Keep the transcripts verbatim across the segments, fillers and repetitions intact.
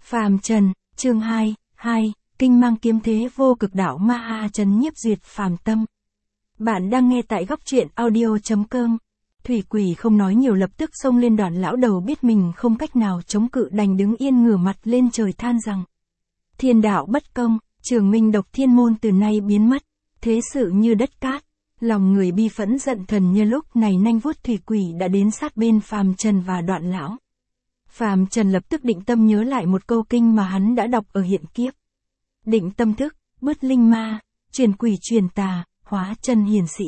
Phàm Trần, chương hai, hai, kinh mang kiếm thế vô cực đạo ma ha trấn nhiếp duyệt phàm tâm. Bạn đang nghe tại góc truyện audio.com. Thủy Quỷ không nói nhiều lập tức xông lên. Đoạn lão đầu biết mình không cách nào chống cự đành đứng yên ngửa mặt lên trời than rằng: Thiên đạo bất công, Trường Minh Độc Thiên môn từ nay biến mất, thế sự như đất cát. Lòng người bi phẫn giận thần như lúc này nanh vuốt Thủy Quỷ đã đến sát bên Phàm Trần và Đoạn lão. Phàm Trần lập tức định tâm nhớ lại một câu kinh mà hắn đã đọc ở hiện kiếp. Định tâm thức, bứt linh ma, truyền quỷ truyền tà, hóa chân hiền sĩ.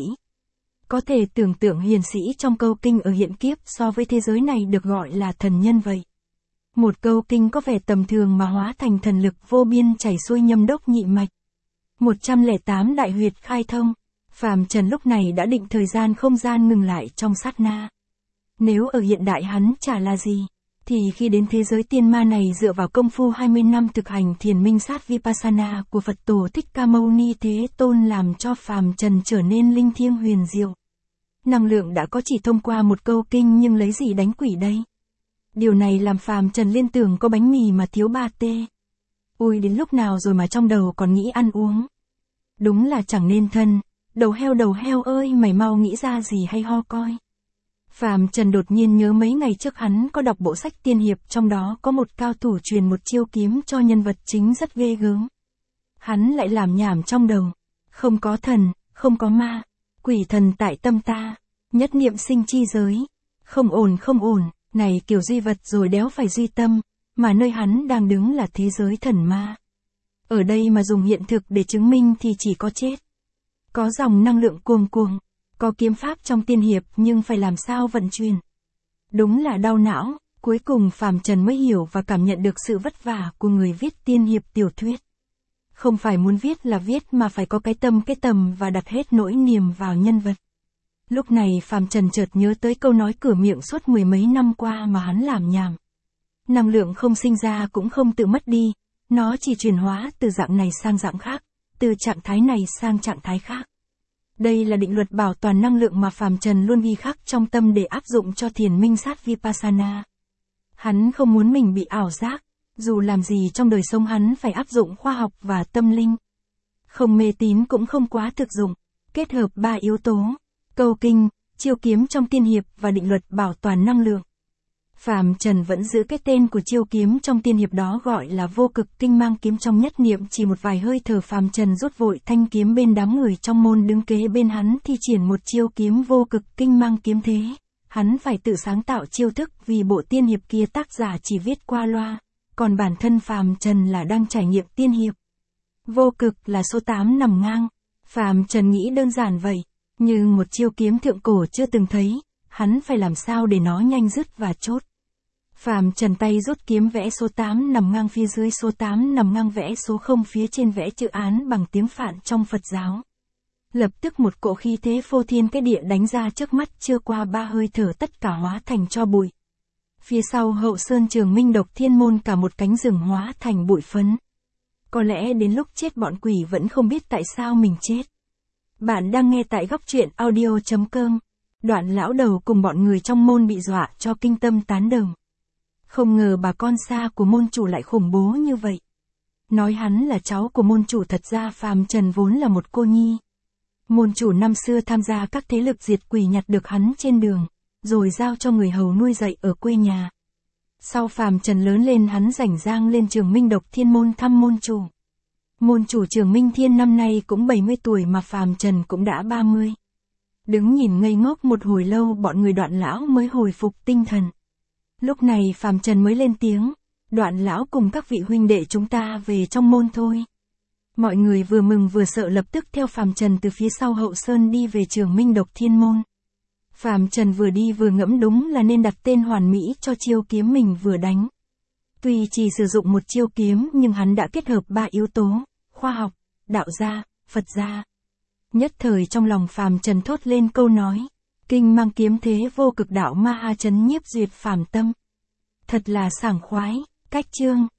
Có thể tưởng tượng hiền sĩ trong câu kinh ở hiện kiếp so với thế giới này được gọi là thần nhân vậy. Một câu kinh có vẻ tầm thường mà hóa thành thần lực vô biên chảy xuôi nhâm đốc nhị mạch. một trăm lẻ tám đại huyệt khai thông. Phàm Trần lúc này đã định thời gian không gian ngừng lại trong sát na. Nếu ở hiện đại hắn chả là gì, thì khi đến thế giới tiên ma này dựa vào công phu hai mươi năm thực hành thiền minh sát Vipassana của Phật Tổ Thích Ca Mâu Ni Thế Tôn làm cho Phàm Trần trở nên linh thiêng huyền diệu. Năng lượng đã có chỉ thông qua một câu kinh nhưng lấy gì đánh quỷ đây? Điều này làm Phàm Trần liên tưởng có bánh mì mà thiếu ba tê. Ui đến lúc nào rồi mà trong đầu còn nghĩ ăn uống. Đúng là chẳng nên thân, đầu heo đầu heo ơi mày mau nghĩ ra gì hay ho coi. Phàm Trần đột nhiên nhớ mấy ngày trước hắn có đọc bộ sách tiên hiệp, trong đó có một cao thủ truyền một chiêu kiếm cho nhân vật chính rất ghê gớm. Hắn lại làm nhảm trong đầu. Không có thần, không có ma, quỷ thần tại tâm ta, nhất niệm sinh chi giới. Không ổn không ổn, này kiểu duy vật rồi đéo phải duy tâm, mà nơi hắn đang đứng là thế giới thần ma. Ở đây mà dùng hiện thực để chứng minh thì chỉ có chết. Có dòng năng lượng cuồng cuồng. Có kiếm pháp trong tiên hiệp nhưng phải làm sao vận chuyển. Đúng là đau não, cuối cùng Phàm Trần mới hiểu và cảm nhận được sự vất vả của người viết tiên hiệp tiểu thuyết. Không phải muốn viết là viết mà phải có cái tâm cái tầm và đặt hết nỗi niềm vào nhân vật. Lúc này Phàm Trần chợt nhớ tới câu nói cửa miệng suốt mười mấy năm qua mà hắn làm nhảm. Năng lượng không sinh ra cũng không tự mất đi, nó chỉ chuyển hóa từ dạng này sang dạng khác, từ trạng thái này sang trạng thái khác. Đây là định luật bảo toàn năng lượng mà Phàm Trần luôn ghi khắc trong tâm để áp dụng cho thiền minh sát Vipassana. Hắn không muốn mình bị ảo giác, dù làm gì trong đời sống hắn phải áp dụng khoa học và tâm linh. Không mê tín cũng không quá thực dụng, kết hợp ba yếu tố, câu kinh, chiêu kiếm trong tiên hiệp và định luật bảo toàn năng lượng. Phàm Trần vẫn giữ cái tên của chiêu kiếm trong tiên hiệp đó gọi là vô cực kinh mang kiếm. Trong nhất niệm chỉ một vài hơi thở Phàm Trần rút vội thanh kiếm bên đám người trong môn đứng kế bên hắn thi triển một chiêu kiếm vô cực kinh mang kiếm thế. Hắn phải tự sáng tạo chiêu thức vì bộ tiên hiệp kia tác giả chỉ viết qua loa, còn bản thân Phàm Trần là đang trải nghiệm tiên hiệp. Vô cực là số tám nằm ngang. Phàm Trần nghĩ đơn giản vậy, nhưng một chiêu kiếm thượng cổ chưa từng thấy. Hắn phải làm sao để nó nhanh dứt và chốt. Phàm Trần tay rút kiếm vẽ số tám nằm ngang phía dưới, số tám nằm ngang vẽ số không phía trên, vẽ chữ án bằng tiếng Phạn trong Phật giáo. Lập tức một cỗ khí thế phô thiên cái địa đánh ra trước mắt, chưa qua ba hơi thở tất cả hóa thành tro bụi. Phía sau Hậu Sơn Trường Minh Độc Thiên môn cả một cánh rừng hóa thành bụi phấn. Có lẽ đến lúc chết bọn quỷ vẫn không biết tại sao mình chết. Bạn đang nghe tại góc truyện audio.com. Đoạn lão đầu cùng bọn người trong môn bị dọa cho kinh tâm tán đồng. Không ngờ bà con xa của môn chủ lại khủng bố như vậy. Nói hắn là cháu của môn chủ, thật ra Phàm Trần vốn là một cô nhi. Môn chủ năm xưa tham gia các thế lực diệt quỷ nhặt được hắn trên đường, rồi giao cho người hầu nuôi dạy ở quê nhà. Sau Phàm Trần lớn lên hắn rảnh rang lên Trường Minh Độc Thiên môn thăm môn chủ. Môn chủ Trường Minh Thiên năm nay cũng bảy mươi tuổi mà Phàm Trần cũng đã ba mươi. Đứng nhìn ngây ngốc một hồi lâu bọn người Đoạn lão mới hồi phục tinh thần. Lúc này Phàm Trần mới lên tiếng, Đoạn lão cùng các vị huynh đệ chúng ta về trong môn thôi. Mọi người vừa mừng vừa sợ lập tức theo Phàm Trần từ phía sau Hậu Sơn đi về Trường Minh Độc Thiên môn. Phàm Trần vừa đi vừa ngẫm đúng là nên đặt tên hoàn mỹ cho chiêu kiếm mình vừa đánh. Tuy chỉ sử dụng một chiêu kiếm nhưng hắn đã kết hợp ba yếu tố, khoa học, đạo gia, Phật gia. Nhất thời trong lòng Phàm Trần thốt lên câu nói, kinh mang kiếm thế vô cực đạo ma ha trấn nhiếp duyệt phàm tâm. Thật là sảng khoái, cách chương.